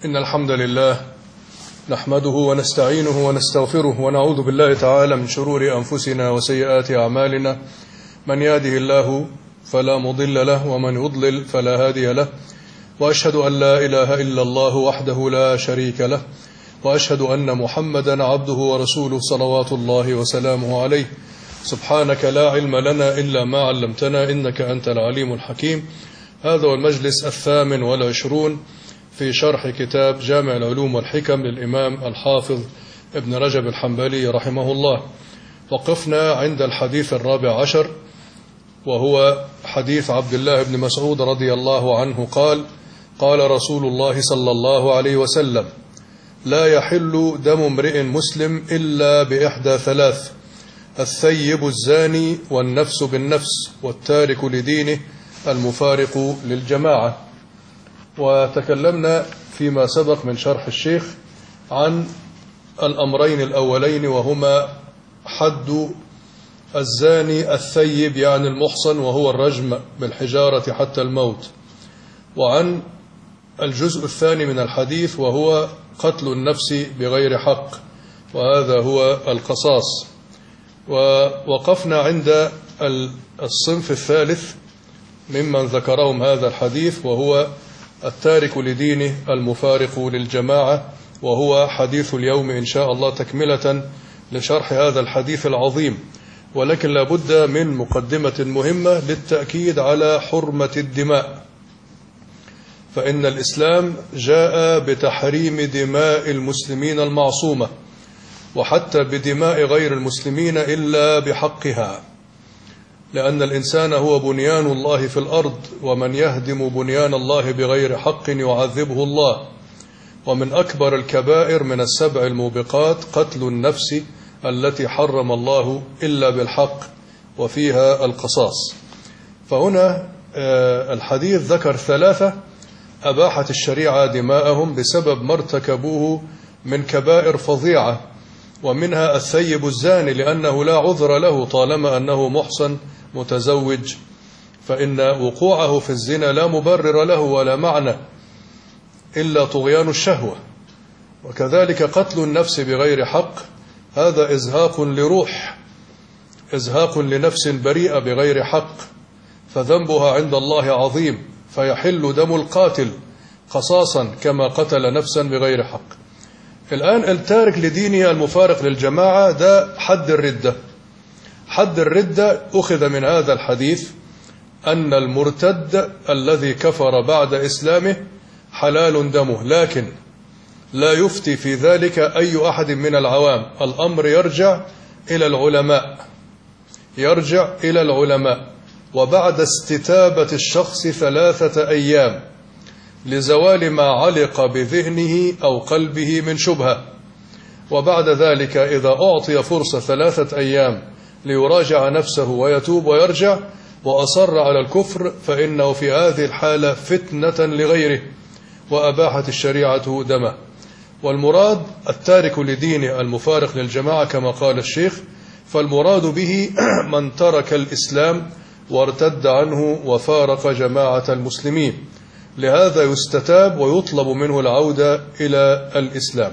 إن الحمد لله نحمده ونستعينه ونستغفره ونعوذ بالله تعالى من شرور أنفسنا وسيئات أعمالنا. من يهده الله فلا مضل له ومن يضلل فلا هادي له، وأشهد أن لا إله إلا الله وحده لا شريك له، وأشهد أن محمدا عبده ورسوله صلوات الله وسلامه عليه. سبحانك لا علم لنا إلا ما علمتنا إنك أنت العليم الحكيم. هذا هو المجلس 28 في شرح كتاب جامع العلوم والحكم للإمام الحافظ ابن رجب الحنبلي رحمه الله. وقفنا عند الحديث 14، وهو حديث عبد الله بن مسعود رضي الله عنه قال: قال رسول الله صلى الله عليه وسلم: لا يحل دم امرئ مسلم إلا بإحدى ثلاث: الثيب الزاني، والنفس بالنفس، والتارك لدينه، المفارق للجماعة. وتكلمنا فيما سبق من شرح الشيخ عن الأمرين الأولين، وهما حد الزاني الثيب يعني المحصن، وهو الرجم بالحجارة حتى الموت، وعن الجزء الثاني من الحديث وهو قتل النفس بغير حق، وهذا هو القصاص. ووقفنا عند الصنف الثالث ممن ذكرهم هذا الحديث، وهو التارك لدينه المفارق للجماعة، وهو حديث اليوم إن شاء الله تكملة لشرح هذا الحديث العظيم. ولكن لابد من مقدمة مهمة للتأكيد على حرمة الدماء، فإن الإسلام جاء بتحريم دماء المسلمين المعصومة، وحتى بدماء غير المسلمين إلا بحقها، لأن الإنسان هو بنيان الله في الأرض، ومن يهدم بنيان الله بغير حق يعذبه الله. ومن أكبر الكبائر من السبع الموبقات قتل النفس التي حرم الله إلا بالحق، وفيها القصاص. فهنا الحديث ذكر ثلاثة أباحت الشريعة دماءهم بسبب ما ارتكبوه من كبائر فظيعة، ومنها الثيب الزاني، لأنه لا عذر له طالما أنه محصن متزوج، فإن وقوعه في الزنا لا مبرر له ولا معنى إلا طغيان الشهوة. وكذلك قتل النفس بغير حق، هذا إزهاق لروح، إزهاق لنفس بريئة بغير حق، فذنبها عند الله عظيم، فيحل دم القاتل قصاصا كما قتل نفسا بغير حق. الآن التارك لدينه المفارق للجماعة، ده حد الردة. حد الردة أخذ من هذا الحديث أن المرتد الذي كفر بعد إسلامه حلال دمه، لكن لا يفتي في ذلك أي أحد من العوام. الأمر يرجع إلى العلماء، يرجع إلى العلماء. وبعد استتابة الشخص 3 أيام لزوال ما علق بذهنه أو قلبه من شبهة، وبعد ذلك إذا أعطي فرصة 3 أيام ليراجع نفسه ويتوب ويرجع وأصر على الكفر، فإنه في هذه الحالة فتنة لغيره، وأباحت الشريعة دمه. والمراد التارك لدينه المفارق للجماعة كما قال الشيخ، فالمراد به من ترك الإسلام وارتد عنه وفارق جماعة المسلمين، لهذا يستتاب ويطلب منه العودة إلى الإسلام.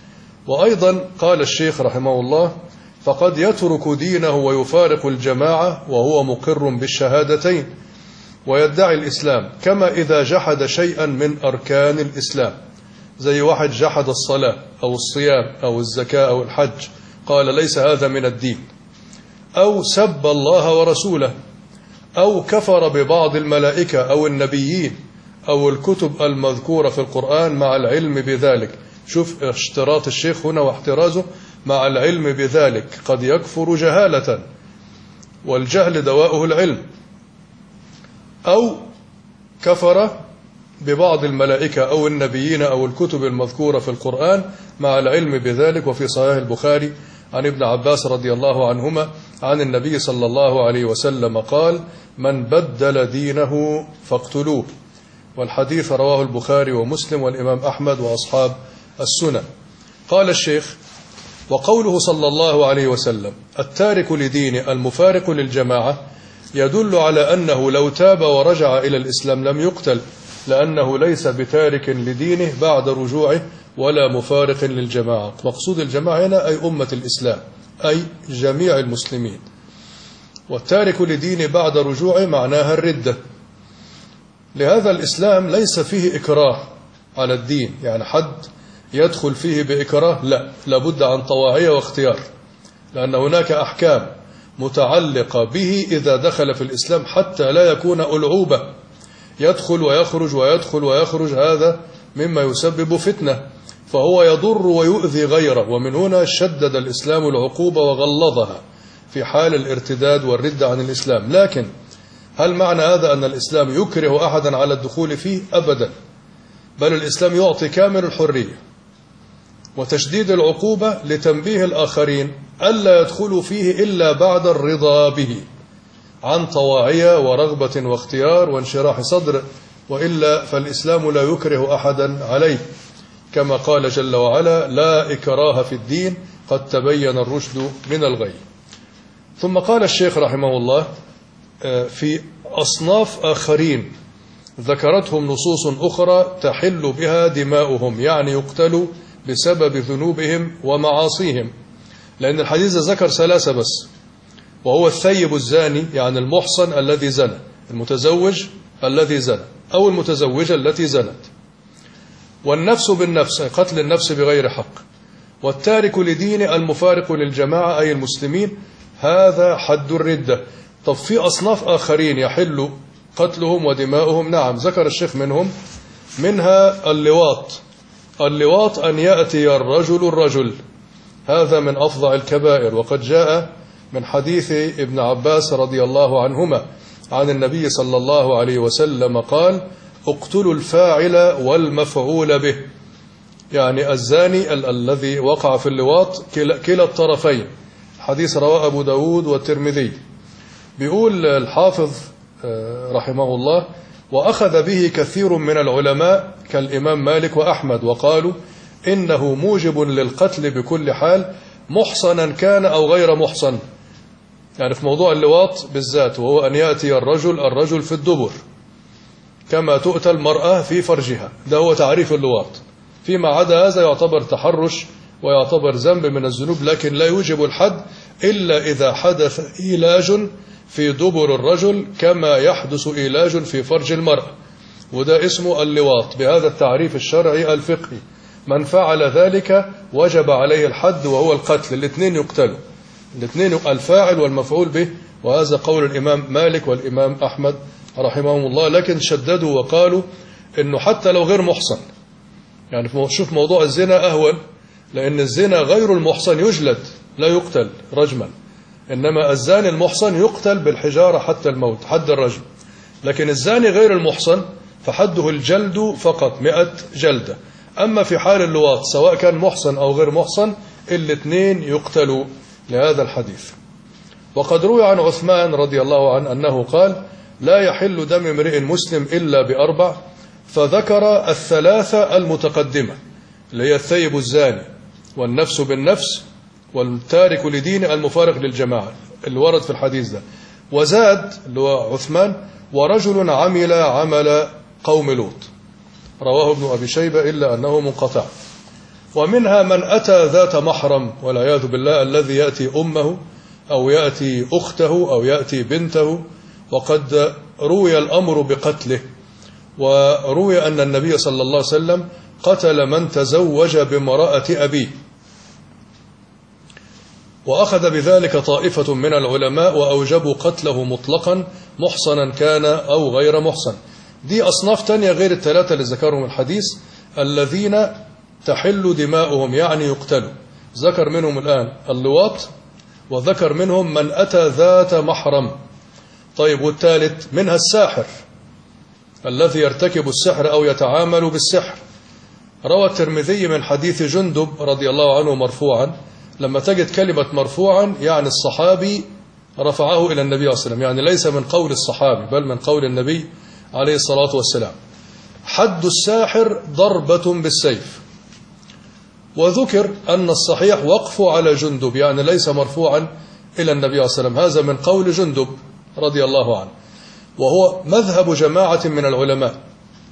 وأيضا قال الشيخ رحمه الله: فقد يترك دينه ويفارق الجماعة وهو مقر بالشهادتين ويدعي الإسلام، كما إذا جحد شيئا من أركان الإسلام، زي واحد جحد الصلاة أو الصيام أو الزكاة أو الحج، قال ليس هذا من الدين، أو سب الله ورسوله، أو كفر ببعض الملائكة أو النبيين أو الكتب المذكورة في القرآن مع العلم بذلك. شوف اشتراط الشيخ هنا واحترازه، مع العلم بذلك، قد يكفر جهالة، والجهل دواؤه العلم. أو كفر ببعض الملائكة أو النبيين أو الكتب المذكورة في القرآن مع العلم بذلك. وفي صحيح البخاري عن ابن عباس رضي الله عنهما عن النبي صلى الله عليه وسلم قال: من بدل دينه فاقتلوه. والحديث رواه البخاري ومسلم والإمام أحمد وأصحاب السنن. قال الشيخ: وقوله صلى الله عليه وسلم التارك لدينه المفارق للجماعة يدل على أنه لو تاب ورجع إلى الإسلام لم يقتل، لأنه ليس بتارك لدينه بعد رجوعه ولا مفارق للجماعة. مقصود الجماعة هنا أي أمة الإسلام، أي جميع المسلمين. والتارك لدينه بعد رجوعه معناها الردة. لهذا الإسلام ليس فيه إكراه على الدين، يعني حد يدخل فيه بإكراه، لا، لابد عن طواعية واختيار، لأن هناك أحكام متعلقة به إذا دخل في الإسلام حتى لا يكون ألعوبة يدخل ويخرج ويدخل ويخرج، هذا مما يسبب فتنة، فهو يضر ويؤذي غيره. ومن هنا شدد الإسلام العقوبة وغلظها في حال الارتداد والردة عن الإسلام. لكن هل معنى هذا أن الإسلام يكره أحدا على الدخول فيه؟ أبدا، بل الإسلام يعطي كامل الحرية وتشديد العقوبة لتنبيه الآخرين ألا يدخلوا فيه إلا بعد الرضا به عن طواعية ورغبة واختيار وانشراح صدر، وإلا فالإسلام لا يكره أحدا عليه، كما قال جل وعلا: لا إكراه في الدين قد تبين الرشد من الغي. ثم قال الشيخ رحمه الله في أصناف آخرين ذكرتهم نصوص أخرى تحل بها دماؤهم، يعني يقتلوا بسبب ذنوبهم ومعاصيهم، لأن الحديث ذكر ثلاثة بس، وهو الثيب الزاني يعني المحصن الذي زنى، المتزوج الذي زنى أو المتزوجة التي زنت، والنفس بالنفس قتل النفس بغير حق، والتارك لدين المفارق للجماعة أي المسلمين، هذا حد الردة. طب في أصناف آخرين يحل قتلهم ودماؤهم، نعم ذكر الشيخ منها اللواط. اللواط أن يأتي الرجل، هذا من أفظع الكبائر، وقد جاء من حديث ابن عباس رضي الله عنهما عن النبي صلى الله عليه وسلم قال: اقتلوا الفاعل والمفعول به، يعني الزاني الذي وقع في اللواط كلا الطرفين. حديث رواه أبو داود والترمذي. بيقول الحافظ رحمه الله: وأخذ به كثير من العلماء كالإمام مالك وأحمد، وقالوا إنه موجب للقتل بكل حال، محصنا كان أو غير محصن، يعني في موضوع اللواط بالذات، وهو أن يأتي الرجل في الدبر كما تؤتى المرأة في فرجها، ده هو تعريف اللواط. فيما عدا هذا يعتبر تحرش ويعتبر ذنب من الذنوب، لكن لا يوجب الحد إلا إذا حدث إيلاج في دبر الرجل كما يحدث إيلاج في فرج المرأة، وده اسمه اللواط بهذا التعريف الشرعي الفقهي. من فعل ذلك وجب عليه الحد وهو القتل، الاثنين يقتلوا، الاثنين الفاعل والمفعول به، وهذا قول الإمام مالك والإمام أحمد رحمهم الله. لكن شددوا وقالوا إنه حتى لو غير محصن، يعني شوف موضوع الزنا أهون، لأن الزنا غير المحصن يجلد لا يقتل رجما، إنما الزاني المحصن يقتل بالحجارة حتى الموت، حد الرجم. لكن الزاني غير المحصن فحده الجلد فقط 100 جلدة. أما في حال اللواط سواء كان محصن أو غير محصن الاثنين يقتلوا لهذا الحديث. وقد روي عن عثمان رضي الله عنه أنه قال: لا يحل دم امرئ مسلم إلا بأربع، فذكر الثلاثة المتقدمة اللي هي الثيب الزاني والنفس بالنفس والتارك لدين المفارق للجماعة اللي ورد في الحديث ده، وزاد اللي هو عثمان: ورجل عمل عمل قوم لوط، رواه ابن أبي شيبة إلا أنه منقطع. ومنها من أتى ذات محرم والعياذ بالله، الذي يأتي أمه أو يأتي أخته أو يأتي بنته، وقد روي الأمر بقتله. وروي أن النبي صلى الله عليه وسلم قتل من تزوج بامرأة أبيه، وأخذ بذلك طائفة من العلماء وأوجبوا قتله مطلقا محصنا كان أو غير محصن. دي أصناف تانية غير الثلاثة اللي ذكرهم الحديث الذين تحل دماؤهم يعني يقتلوا. ذكر منهم الآن اللواط، وذكر منهم من أتى ذات محرم. طيب والثالث منها الساحر الذي يرتكب السحر أو يتعامل بالسحر. روى الترمذي من حديث جندب رضي الله عنه مرفوعا، لما تجد كلمة مرفوعا يعني الصحابي رفعه إلى النبي صلى الله عليه وسلم، يعني ليس من قول الصحابي بل من قول النبي عليه الصلاة والسلام: حد الساحر ضربة بالسيف. وذكر أن الصحيح وقف على جندب، يعني ليس مرفوعا إلى النبي عليه الصلاة والسلام، هذا من قول جندب رضي الله عنه، وهو مذهب جماعة من العلماء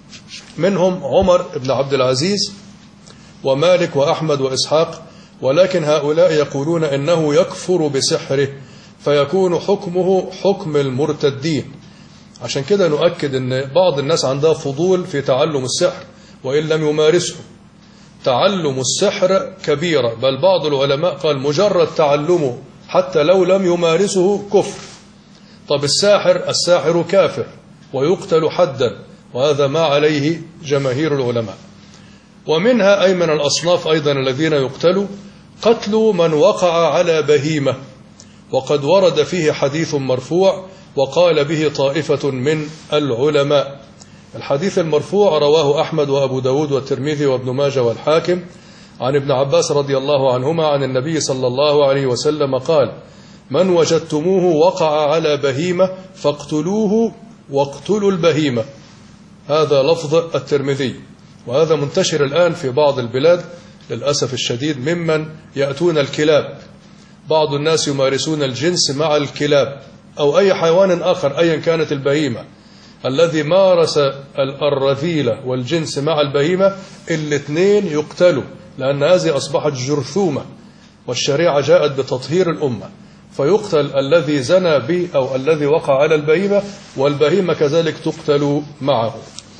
منهم عمر بن عبد العزيز ومالك وأحمد وإسحاق، ولكن هؤلاء يقولون إنه يكفر بسحره فيكون حكمه حكم المرتدين. عشان كده نؤكد أن بعض الناس عندها فضول في تعلم السحر وإن لم يمارسه. تعلم السحر كبيرة، بل بعض العلماء قال مجرد تعلمه حتى لو لم يمارسه كفر. طب الساحر كافر ويقتل حدا، وهذا ما عليه جماهير العلماء. ومنها أي من الأصناف أيضا الذين يقتلوا قتل من وقع على بهيمة، وقد ورد فيه حديث مرفوع وقال به طائفة من العلماء. الحديث المرفوع رواه أحمد وأبو داود والترمذي وابن ماجه والحاكم عن ابن عباس رضي الله عنهما عن النبي صلى الله عليه وسلم قال: من وجدتموه وقع على بهيمة فاقتلوه واقتلوا البهيمة. هذا لفظ الترمذي، وهذا منتشر الآن في بعض البلاد للأسف الشديد، ممن يأتون الكلاب. بعض الناس يمارسون الجنس مع الكلاب أو أي حيوان آخر أيا كانت البهيمة. الذي مارس الرذيلة والجنس مع البهيمة الاثنين يقتلوا، لأن هذه أصبحت جرثومة، والشريعة جاءت بتطهير الأمة. فيقتل الذي زنى به أو الذي وقع على البهيمة، والبهيمة كذلك تقتل معه.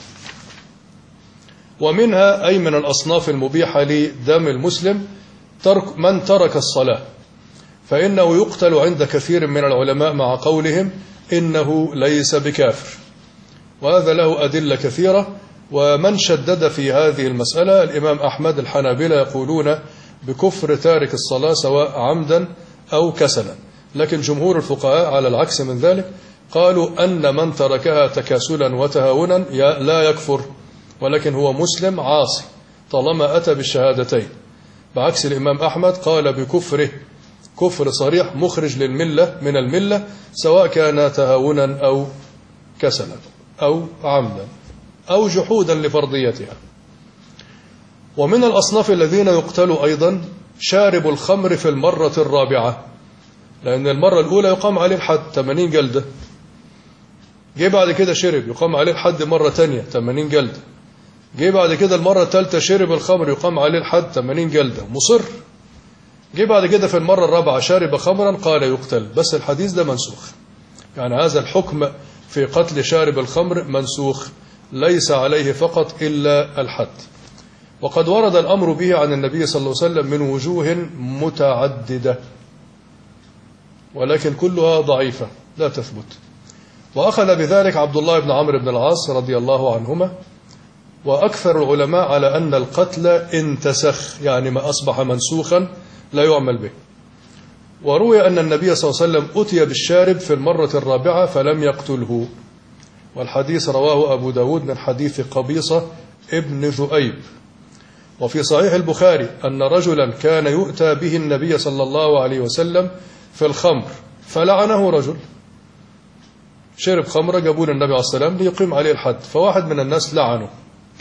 ومنها أي من الأصناف المبيحة لدم المسلم من ترك الصلاة، فإنه يقتل عند كثير من العلماء مع قولهم إنه ليس بكافر، وهذا له أدلة كثيرة. ومن شدد في هذه المسألة الإمام أحمد، الحنابلة يقولون بكفر تارك الصلاة سواء عمدا أو كسلا، لكن جمهور الفقهاء على العكس من ذلك قالوا أن من تركها تكاسلا وتهاونا لا يكفر، ولكن هو مسلم عاصي طالما أتى بالشهادتين، بعكس الإمام أحمد قال بكفره كفر صريح مخرج للملة من الملة، سواء كان تهاونا أو كسلا أو عمدا أو جحودا لفرضيتها. ومن الأصناف الذين يقتلوا أيضا شارب الخمر في المرة الرابعة، لأن المرة الأولى يقام عليه الحد 80 جلدة، جه بعد كده شرب يقام عليه الحد مرة تانية 80 جلدة، جه بعد كده المرة الثالثة شرب الخمر يقام عليه الحد 80 جلدة مصر، جه بعد كده في المرة الرابعة شارب خمرا قال يقتل. بس الحديث ده منسوخ، يعني هذا الحكم في قتل شارب الخمر منسوخ، ليس عليه فقط إلا الحد. وقد ورد الأمر به عن النبي صلى الله عليه وسلم من وجوه متعددة، ولكن كلها ضعيفة لا تثبت. وأخذ بذلك عبد الله بن عمرو بن العاص رضي الله عنهما، وأكثر العلماء على أن القتل انتسخ، يعني ما أصبح منسوخا لا يعمل به. وروي أن النبي صلى الله عليه وسلم أتي بالشارب في المرة الرابعة فلم يقتله، والحديث رواه أبو داود من حديث قبيصة ابن ذؤيب. وفي صحيح البخاري أن رجلا كان يؤتى به النبي صلى الله عليه وسلم في الخمر فلعنه رجل، شرب خمر جابون النبي عليه السلام ليقيم عليه الحد، فواحد من الناس لعنه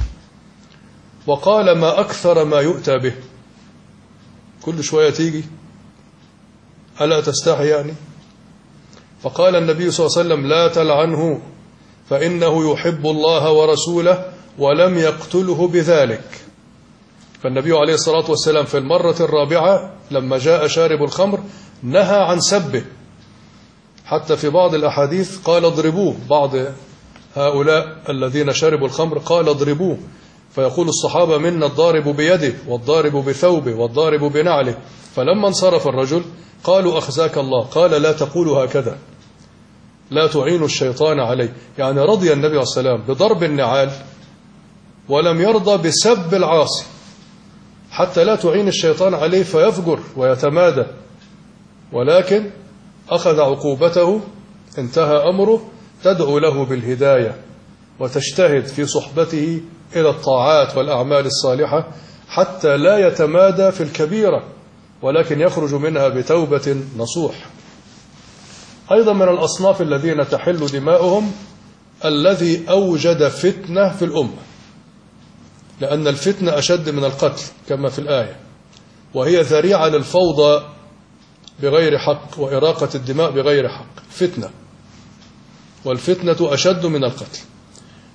وقال ما أكثر ما يؤتى به، كل شوية تيجي ألا تستحي يعني؟ فقال النبي صلى الله عليه وسلم لا تلعنه فإنه يحب الله ورسوله ولم يقتله بذلك. فالنبي عليه الصلاة والسلام في المرة الرابعة لما جاء شارب الخمر نهى عن سبه، حتى في بعض الأحاديث قال اضربوه، بعض هؤلاء الذين شربوا الخمر قال اضربوه، فيقول الصحابة منا الضارب بيده والضارب بثوبه والضارب بنعله. فلما انصرف الرجل قالوا أخزاك الله، قال لا تقولوا هكذا، لا تعينوا الشيطان عليه. يعني رضي النبي عليه السلام بضرب النعال ولم يرضى بسب العاصي حتى لا تعين الشيطان عليه فيفجر ويتمادى، ولكن أخذ عقوبته، انتهى أمره، تدعو له بالهداية وتجتهد في صحبته إلى الطاعات والأعمال الصالحة حتى لا يتمادى في الكبيرة، ولكن يخرج منها بتوبة نصوح. أيضا من الأصناف الذين تحل دماؤهم الذي أوجد فتنة في الأمة، لأن الفتنة أشد من القتل كما في الآية، وهي ذريعة للفوضى بغير حق وإراقة الدماء بغير حق، فتنة، والفتنة أشد من القتل.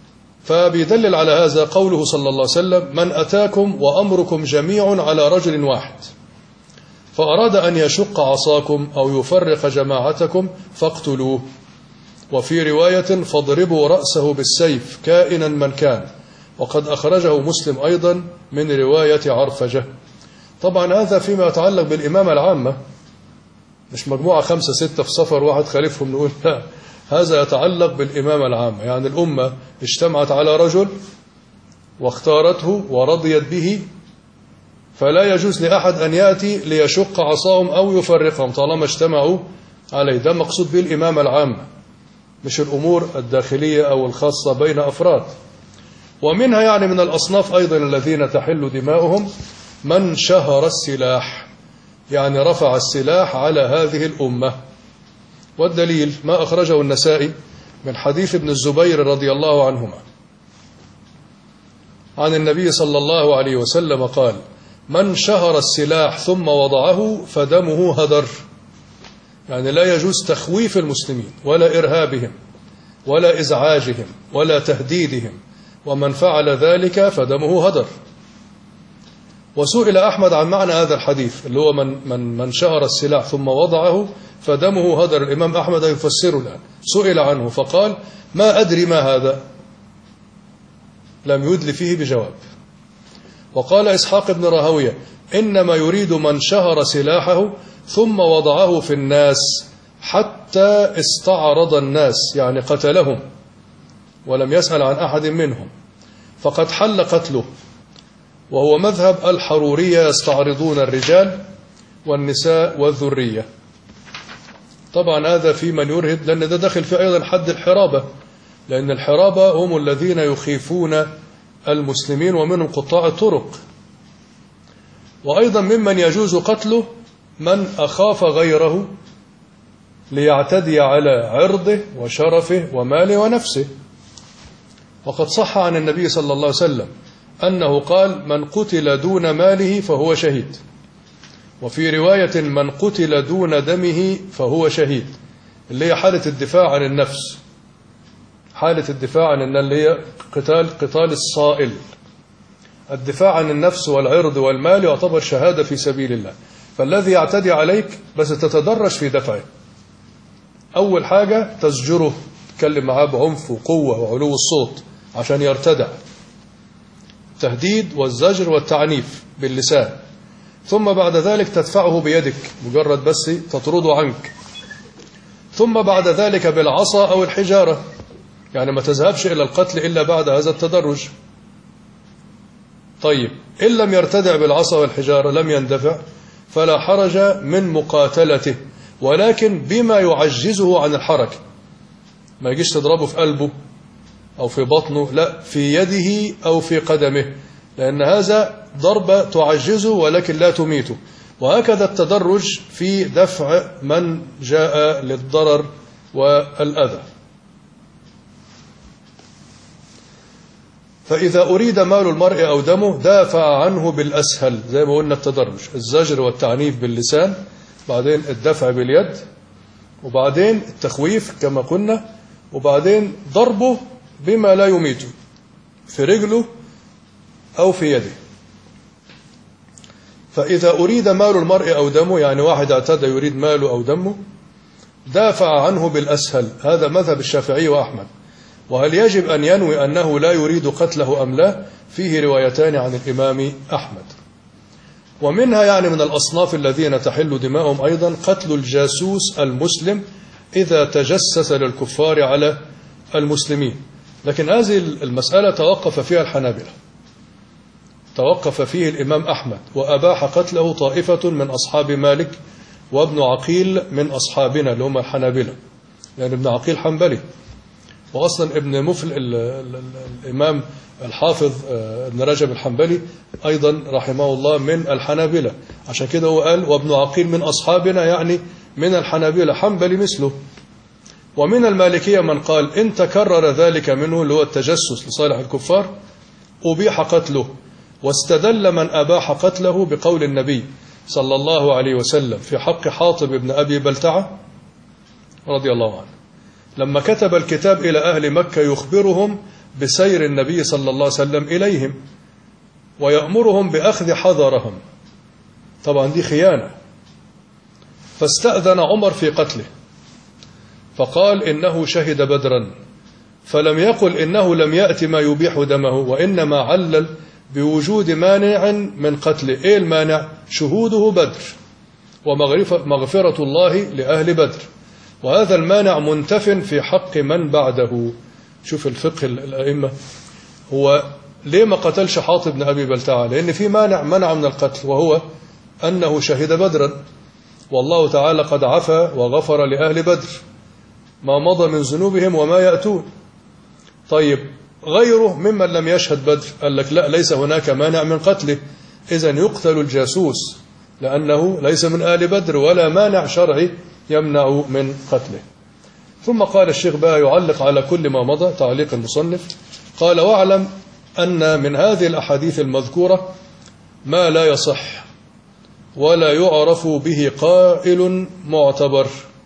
فبيدلل على هذا قوله صلى الله عليه وسلم: من أتاكم وأمركم جميع على رجل واحد فأراد أن يشق عصاكم أو يفرق جماعتكم فاقتلوه. وفي رواية: فاضربوا رأسه بالسيف كائنا من كان. وقد أخرجه مسلم أيضا من رواية عرفجة. طبعا هذا فيما يتعلق بالإمامة العامة، مش مجموعة 5 6 في سفر واحد خالفهم نقول لا، هذا يتعلق بالإمامة العامة. يعني الأمة اجتمعت على رجل واختارته ورضيت به، فلا يجوز لأحد أن يأتي ليشق عصاهم أو يفرقهم طالما اجتمعوا عليه. ده مقصود به الإمامة العامة، مش الأمور الداخلية أو الخاصة بين أفراد. ومنها يعني من الأصناف أيضا الذين تحل دماؤهم من شهر السلاح، يعني رفع السلاح على هذه الأمة. والدليل ما أخرجه النسائي من حديث ابن الزبير رضي الله عنهما عن النبي صلى الله عليه وسلم قال: من شهر السلاح ثم وضعه فدمه هدر. يعني لا يجوز تخويف المسلمين ولا إرهابهم ولا إزعاجهم ولا تهديدهم، ومن فعل ذلك فدمه هدر. وسئل أحمد عن معنى هذا الحديث اللي هو من شهر السلاح ثم وضعه فدمه هدر. الإمام أحمد يفسره الآن، سئل عنه فقال: ما أدري ما هذا، لم يدل فيه بجواب. وقال إسحاق بن راهويه: إنما يريد من شهر سلاحه ثم وضعه في الناس حتى استعرض الناس، يعني قتلهم ولم يسأل عن أحد منهم، فقد حل قتله. وهو مذهب الحرورية، يستعرضون الرجال والنساء والذرية. طبعا هذا في من يرهد، لأن ده داخل في أيضا حد الحرابة، لأن الحرابة هم الذين يخيفون المسلمين ومنهم قطاع الطرق. وأيضا ممن يجوز قتله من أخاف غيره ليعتدي على عرضه وشرفه وماله ونفسه. وقد صح عن النبي صلى الله عليه وسلم أنه قال: من قتل دون ماله فهو شهيد. وفي رواية: من قتل دون دمه فهو شهيد، اللي هي حالة الدفاع عن النفس، حالة الدفاع عن اللي هي قتال الصائل. الدفاع عن النفس والعرض والمال يعتبر شهادة في سبيل الله. فالذي يعتدي عليك بس تتدرج في دفعه. أول حاجة تزجره، تكلم معاه بعنف وقوة وعلو الصوت عشان يرتدع، التهديد والزجر والتعنيف باللسان. ثم بعد ذلك تدفعه بيدك، مجرد بس تطرده عنك. ثم بعد ذلك بالعصا أو الحجارة، يعني ما تذهبش إلى القتل إلا بعد هذا التدرج. طيب إن لم يرتدع بالعصا والحجارة، لم يندفع، فلا حرج من مقاتلته، ولكن بما يعجزه عن الحركة. ما يجيش تضربه في قلبه أو في بطنه، لا، في يده أو في قدمه، لأن هذا ضربة تعجزه ولكن لا تميته. وهكذا التدرج في دفع من جاء للضرر والأذى. فإذا أريد مال المرء أو دمه دافع عنه بالأسهل، زي ما قلنا التدرج: الزجر والتعنيف باللسان، بعدين الدفع باليد، وبعدين التخويف كما قلنا، وبعدين ضربه بما لا يميته في رجله أو في يده. فإذا أريد مال المرء أو دمه، يعني واحد اعتدى يريد ماله أو دمه، دافع عنه بالأسهل. هذا مذهب الشافعي وأحمد. وهل يجب أن ينوي أنه لا يريد قتله أم لا؟ فيه روايتان عن الإمام أحمد. ومنها يعني من الأصناف الذين تحل دماؤهم أيضا قتل الجاسوس المسلم إذا تجسس للكفار على المسلمين. لكن هذه المسألة توقف فيها الحنابلة، توقف فيه الإمام أحمد، وأباح قتله طائفة من أصحاب مالك وابن عقيل من أصحابنا اللي هم الحنابلة، لأن ابن عقيل حنبلي، وأصلا ابن مفل الإمام الحافظ ابن رجب الحنبلي أيضا رحمه الله من الحنابلة. عشان كده هو قال وابن عقيل من أصحابنا، يعني من الحنابلة، حنبلي مثله. ومن المالكية من قال إن تكرر ذلك منه، اللي هو التجسس لصالح الكفار، أبيح قتله. واستدل من أباح قتله بقول النبي صلى الله عليه وسلم في حق حاطب بن أبي بلتعة رضي الله عنه، لما كتب الكتاب إلى أهل مكة يخبرهم بسير النبي صلى الله عليه وسلم إليهم ويأمرهم بأخذ حذرهم. طبعا دي خيانة. فاستأذن عمر في قتله فقال إنه شهد بدرا، فلم يقل إنه لم يأتي ما يبيح دمه، وإنما علل بوجود مانع من قتله. إيه المانع؟ شهوده بدر ومغفرة الله لأهل بدر، وهذا المانع منتف في حق من بعده. شوف الفقه الأئمة، هو ليه ما قتلش حاطب بن أبي بلتعة؟ لأن في منع من القتل، وهو أنه شهد بدرا، والله تعالى قد عفى وغفر لأهل بدر ما مضى من ذنوبهم وما يأتون. طيب غيره ممن لم يشهد بدر قال لك لا، ليس هناك مانع من قتله، إذن يقتل الجاسوس لأنه ليس من آل بدر ولا مانع شرعي يمنع من قتله. ثم قال الشيخ بقى يعلق على كل ما مضى تعليق المصنف، قال: واعلم أن من هذه الأحاديث المذكورة ما لا يصح ولا يعرف به قائل معتبر،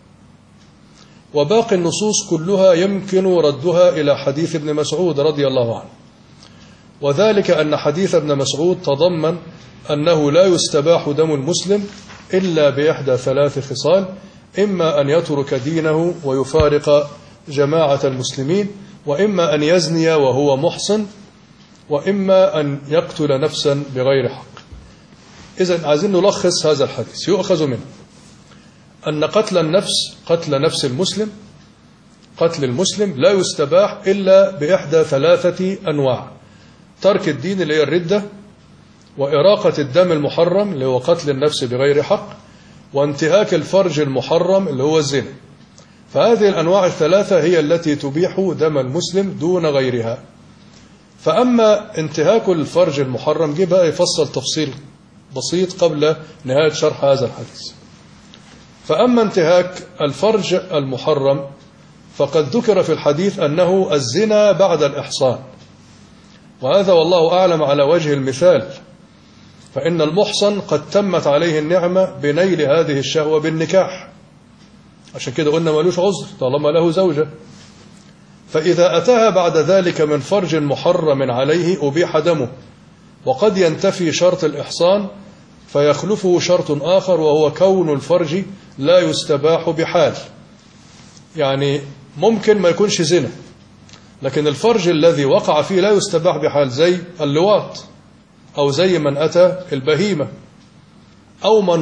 وباقي النصوص كلها يمكن ردها إلى حديث ابن مسعود رضي الله عنه، وذلك أن حديث ابن مسعود تضمن أنه لا يستباح دم المسلم إلا بإحدى ثلاث خصال: إما أن يترك دينه ويفارق جماعة المسلمين، وإما أن يزني وهو محصن، وإما أن يقتل نفسا بغير حق. إذن عايزين نلخص هذا الحديث. يؤخذ منه أن قتل نفس المسلم، قتل المسلم لا يستباح إلا بإحدى ثلاثة أنواع: ترك الدين اللي هي الردة، وإراقة الدم المحرم اللي هو قتل النفس بغير حق، وانتهاك الفرج المحرم اللي هو الزنا. فهذه الأنواع الثلاثة هي التي تبيح دم المسلم دون غيرها. فأما انتهاك الفرج المحرم جه بقى يفصل تفصيل بسيط قبل نهاية شرح هذا الحديث. فأما انتهاك الفرج المحرم فقد ذكر في الحديث أنه الزنا بعد الإحصان، وهذا والله أعلم على وجه المثال، فإن المحصن قد تمت عليه النعمة بنيل هذه الشهوة بالنكاح، عشان كده قلنا مالوش عذر طالما له زوجة. فإذا أتاها بعد ذلك من فرج محرم عليه أبيح دمه، وقد ينتفي شرط الإحصان فيخلفه شرط آخر، وهو كون الفرج لا يستباح بحال. يعني ممكن ما يكونش زنا، لكن الفرج الذي وقع فيه لا يستباح بحال، زي اللواط، أو زي من أتى البهيمة، أو من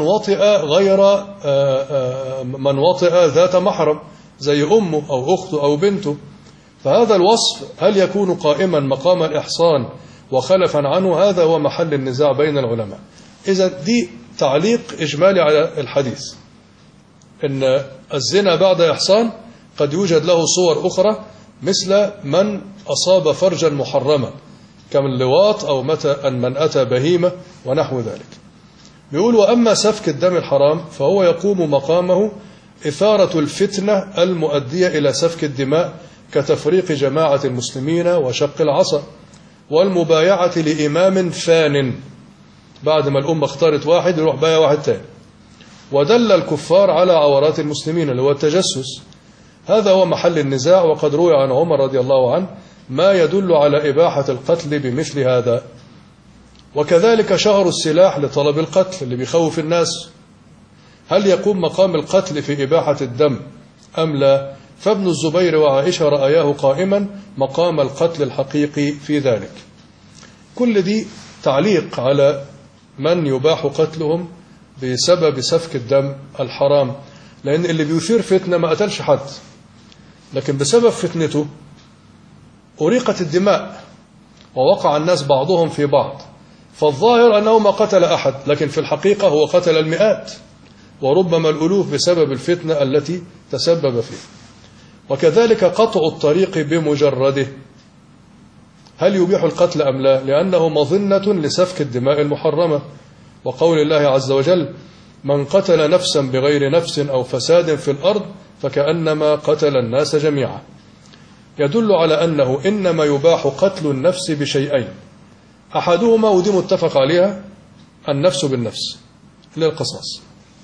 وطئ ذات محرم زي أمه أو أخته أو بنته. فهذا الوصف هل يكون قائما مقام الإحصان وخلفا عنه؟ هذا هو محل النزاع بين العلماء. إذا دي تعليق إجمالي على الحديث، إن الزنا بعد إحصان قد يوجد له صور أخرى، مثل من أصاب فرجا محرما كمن اللواط، أو من أتى بهيمة ونحو ذلك. بيقول: وأما سفك الدم الحرام فهو يقوم مقامه إثارة الفتنة المؤدية إلى سفك الدماء، كتفريق جماعة المسلمين وشق العصا والمبايعة لإمام فان، بعد ما الأمة اختارت واحد يروح بايع واحد تاني. ودل الكفار على عورات المسلمين اللي هو التجسس. هذا هو محل النزاع، وقد روي عن عمر رضي الله عنه ما يدل على إباحة القتل بمثل هذا. وكذلك شهر السلاح لطلب القتل اللي بيخوف الناس، هل يقوم مقام القتل في إباحة الدم أم لا؟ فابن الزبير وعائشة رأياه قائما مقام القتل الحقيقي في ذلك. كل دي تعليق على من يباح قتلهم بسبب سفك الدم الحرام، لأن اللي بيثير فتنة ما قتلش حد، لكن بسبب فتنته أريقت الدماء ووقع الناس بعضهم في بعض، فالظاهر أنه ما قتل أحد، لكن في الحقيقة هو قتل المئات وربما الألوف بسبب الفتنة التي تسبب فيه. وكذلك قطع الطريق بمجرده، هل يبيح القتل أم لا؟ لأنه مظنة لسفك الدماء المحرمة، وقول الله عز وجل: من قتل نفسا بغير نفس أو فساد في الأرض فكأنما قتل الناس جميعا، يدل على أنه إنما يباح قتل النفس بشيئين: أحدهما ودي متفق عليها النفس بالنفس للقصاص،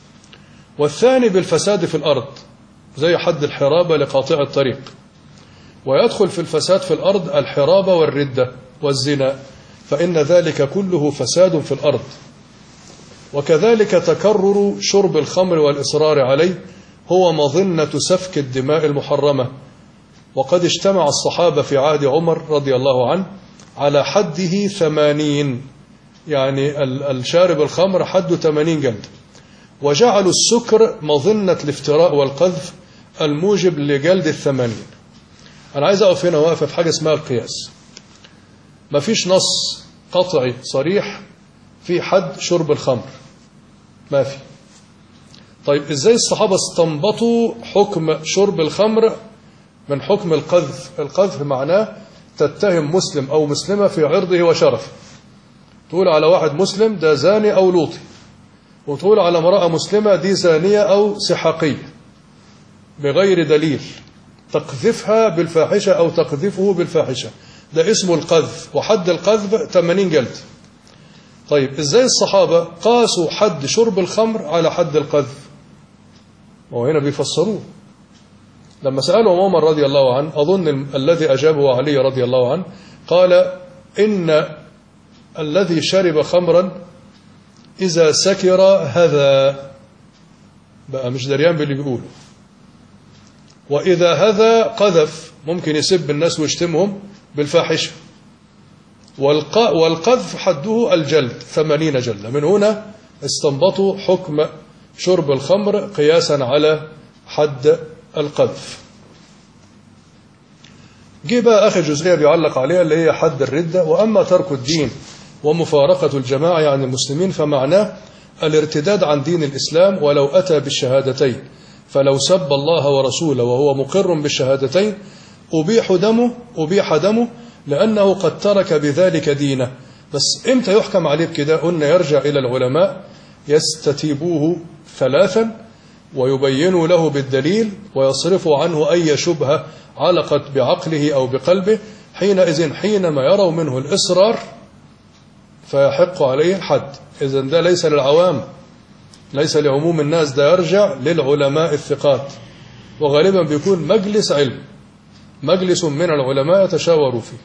والثاني بالفساد في الأرض زي حد الحرابة لقاطع الطريق. ويدخل في الفساد في الأرض الحرابة والردة والزنا، فإن ذلك كله فساد في الأرض. وكذلك تكرر شرب الخمر والإصرار عليه هو مظنة سفك الدماء المحرمة. وقد اجتمع الصحابة في عهد عمر رضي الله عنه على حده 80، يعني الشارب الخمر حده 80 جلد، وجعلوا السكر مظنة الافتراء والقذف الموجب لجلد 80. أنا عايز أقف هنا واقف في حاجة اسمها القياس. ما فيش نص قطعي صريح في حد شرب الخمر، ما في. طيب إزاي الصحابة استنبطوا حكم شرب الخمر من حكم القذف؟ القذف معناه تتهم مسلم أو مسلمة في عرضه وشرفه، تقول على واحد مسلم ده زاني أو لوطي، وتقول على امرأة مسلمة دي زانية أو سحاقية بغير دليل، تقذفها بالفاحشة أو تقذفه بالفاحشة، ده اسمه القذف، وحد القذف 80 جلد. طيب إزاي الصحابة قاسوا حد شرب الخمر على حد القذف؟ وهنا بيفسروه. لما سألوا عمر رضي الله عنه، أظن الذي أجابه علي رضي الله عنه، قال إن الذي شرب خمرا إذا سكر هذا، بقى مش دريان باللي بيقوله، وإذا هذا قذف، ممكن يسب الناس ويشتمهم بالفاحشة، والقذف حده الجلد 80 جلدة. من هنا استنبطوا حكم شرب الخمر قياسا على حد القذف. جه بقى آخر جزئية بيعلق عليها اللي هي حد الردة. وأما ترك الدين ومفارقة الجماعة عن المسلمين فمعناه الارتداد عن دين الإسلام ولو أتى بالشهادتين، فلو سب الله ورسوله وهو مقر بالشهادتين أبيح دمه لأنه قد ترك بذلك دينه. بس إمتى يحكم عليه بكده؟ قلنا يرجع إلى العلماء يستتيبوه 3 ويبينوا له بالدليل ويصرفوا عنه أي شبهة علقت بعقله أو بقلبه. حينئذ حينما يروا منه الإصرار فيحق عليه الحد. إذن ده ليس للعوام، ليس لعموم الناس، ده يرجع للعلماء الثقات، وغالبا بيكون مجلس علم، مجلس من العلماء يتشاوروا فيه.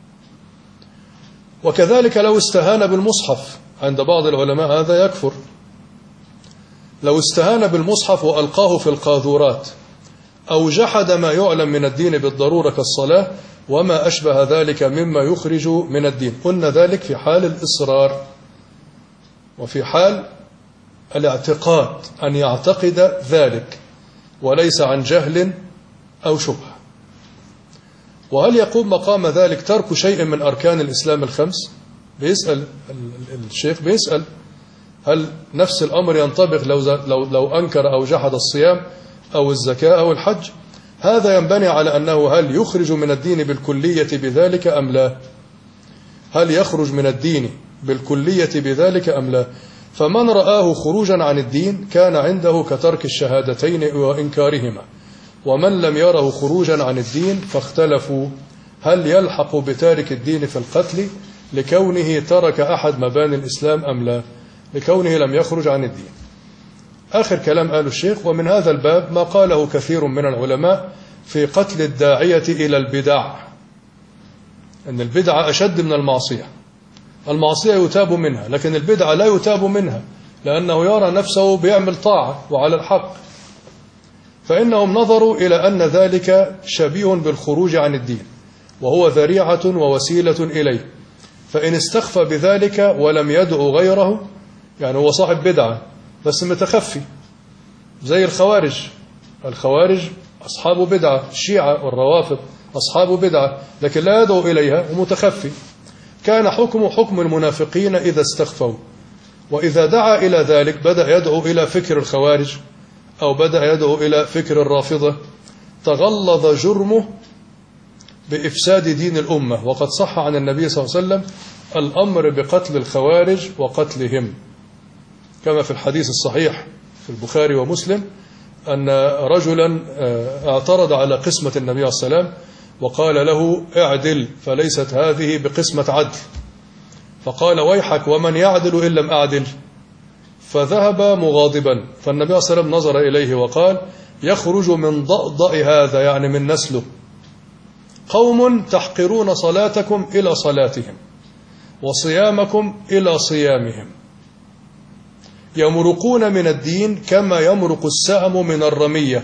وكذلك لو استهان بالمصحف عند بعض العلماء هذا يكفر. لو استهان بالمصحف وألقاه في القاذورات أو جحد ما يعلم من الدين بالضرورة كالصلاة وما أشبه ذلك مما يخرج من الدين، قلنا ذلك في حال الإصرار. وفي حال الاعتقاد أن يعتقد ذلك وليس عن جهل أو شبهة. وهل يقوم مقام ذلك ترك شيء من أركان الإسلام الخمس؟ بيسأل الشيخ، بيسأل هل نفس الأمر ينطبق لو أنكر أو جحد الصيام أو الزكاة أو الحج؟ هذا ينبني على أنه هل يخرج من الدين بالكلية بذلك أم لا؟ هل يخرج من الدين بالكلية بذلك أم لا؟ فمن رآه خروجا عن الدين كان عنده كترك الشهادتين وإنكارهما، ومن لم يره خروجا عن الدين فاختلفوا هل يلحق بتارك الدين في القتل لكونه ترك أحد مباني الإسلام أم لا، لكونه لم يخرج عن الدين. آخر كلام قاله الشيخ. ومن هذا الباب ما قاله كثير من العلماء في قتل الداعية إلى البدع، أن البدعة أشد من المعصية. المعصية يتاب منها، لكن البدعة لا يتاب منها، لأنه يرى نفسه بيعمل طاعة وعلى الحق. فإنهم نظروا إلى أن ذلك شبيه بالخروج عن الدين، وهو ذريعة ووسيلة إليه. فإن استخفى بذلك ولم يدعو غيره، يعني هو صاحب بدعة بس متخفي، زي الخوارج أصحاب بدعة، الشيعة والروافض أصحاب بدعة لكن لا يدعو إليها ومتخفي، كان حكمه حكم المنافقين إذا استخفوا. وإذا دعا إلى ذلك بدأ يدعو إلى فكر الخوارج أو بدأ يدعو إلى فكر الرافضة، تغلظ جرمه بإفساد دين الأمة. وقد صح عن النبي صلى الله عليه وسلم الأمر بقتل الخوارج وقتلهم، كما في الحديث الصحيح في البخاري ومسلم أن رجلا اعترض على قسمة النبي صلى الله عليه وسلم وقال له اعدل، فليست هذه بقسمة عدل. فقال ويحك ومن يعدل إن لم أعدل؟ فذهب مغاضبا. فالنبي صلى الله عليه وسلم نظر إليه وقال يخرج من ضأضأ هذا، يعني من نسله، قوم تحقرون صلاتكم إلى صلاتهم وصيامكم إلى صيامهم يمرقون من الدين كما يمرق السهم من الرمية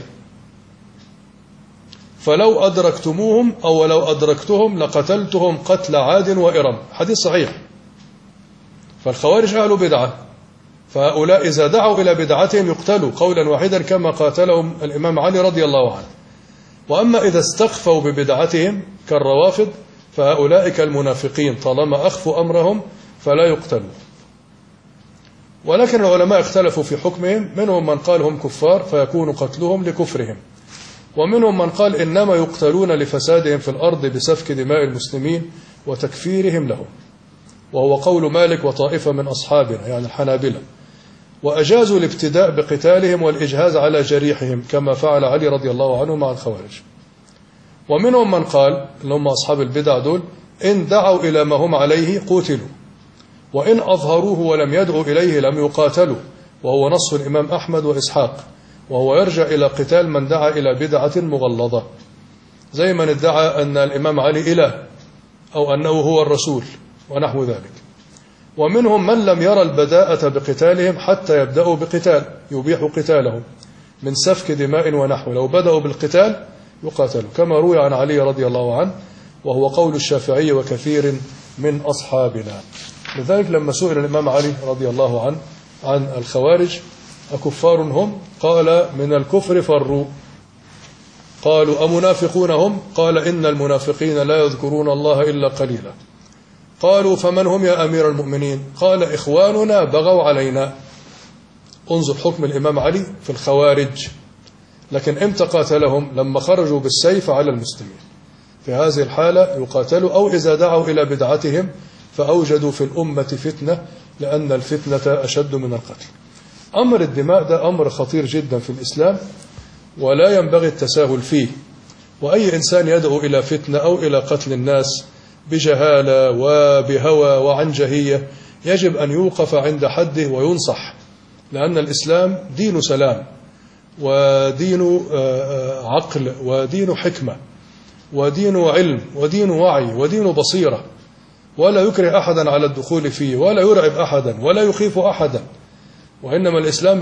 فلو أدركتموهم أو لو أدركتهم لقتلتهم قتل عاد وإرم. حديث صحيح. فالخوارج أهل بدعة، فهؤلاء إذا دعوا إلى بدعتهم يقتلوا قولا واحدا كما قاتلهم الإمام علي رضي الله عنه. وأما إذا استخفوا ببدعتهم كالروافض فهؤلاء كالمنافقين، طالما أخفوا أمرهم فلا يقتلوا. ولكن العلماء اختلفوا في حكمهم، منهم من قال هم كفار فيكون قتلهم لكفرهم، ومنهم من قال إنما يقتلون لفسادهم في الأرض بسفك دماء المسلمين وتكفيرهم لهم، وهو قول مالك وطائفة من أصحابنا يعني الحنابلة، وأجازوا الابتداء بقتالهم والإجهاز على جريحهم كما فعل علي رضي الله عنه مع الخوارج. ومنهم من قال اللي هم أصحاب البدع دول إن دعوا إلى ما هم عليه قتلوا، وإن أظهروه ولم يدعوا إليه لم يقاتلوا، وهو نص الإمام أحمد وإسحاق، وهو يرجع إلى قتال من دعا إلى بدعة مغلظة، زي من ادعى أن الإمام علي إله أو أنه هو الرسول ونحو ذلك. ومنهم من لم يرى البداءة بقتالهم حتى يبدأوا بقتال يبيح قتالهم من سفك دماء ونحو، لو بدأوا بالقتال يقاتلوا كما روي عن علي رضي الله عنه، وهو قول الشافعي وكثير من أصحابنا. لذلك لما سئل الإمام علي رضي الله عنه عن الخوارج أكفار هم؟ قال من الكفر فروا. قالوا أمنافقون هم؟ قال إن المنافقين لا يذكرون الله إلا قليلا. قالوا فمن هم يا أمير المؤمنين؟ قال إخواننا بغوا علينا. انظر حكم الإمام علي في الخوارج. لكن امتى قاتلهم؟ لما خرجوا بالسيف على المسلمين، في هذه الحالة يقاتلوا، أو إذا دعوا إلى بدعتهم فأوجدوا في الأمة فتنة، لأن الفتنة أشد من القتل. أمر الدماء ده أمر خطير جدا في الإسلام ولا ينبغي التساهل فيه، وأي إنسان يدعو إلى فتنة أو إلى قتل الناس بجهالة وبهوى وعنجهية يجب أن يوقف عند حده وينصح، لأن الإسلام دين سلام ودين عقل ودين حكمة ودين علم ودين وعي ودين بصيرة، ولا يكره أحدا على الدخول فيه ولا يرعب أحدا ولا يخيف أحدا، وإنما الإسلام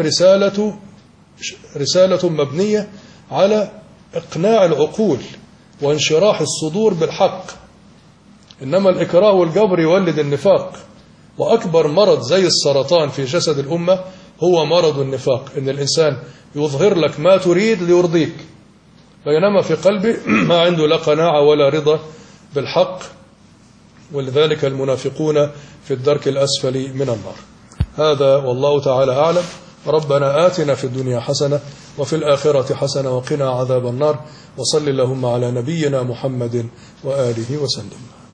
رسالة مبنية على إقناع العقول وانشراح الصدور بالحق، إنما الإكراه والجبر يولد النفاق. وأكبر مرض زي السرطان في جسد الأمة هو مرض النفاق، إن الإنسان يظهر لك ما تريد ليرضيك، بينما في قلبه ما عنده لا قناعة ولا رضا بالحق، ولذلك المنافقون في الدرك الأسفل من النار. هذا والله تعالى أعلم. ربنا آتنا في الدنيا حسنة وفي الآخرة حسنة وقنا عذاب النار، وصل اللهم على نبينا محمد وآله وسلم.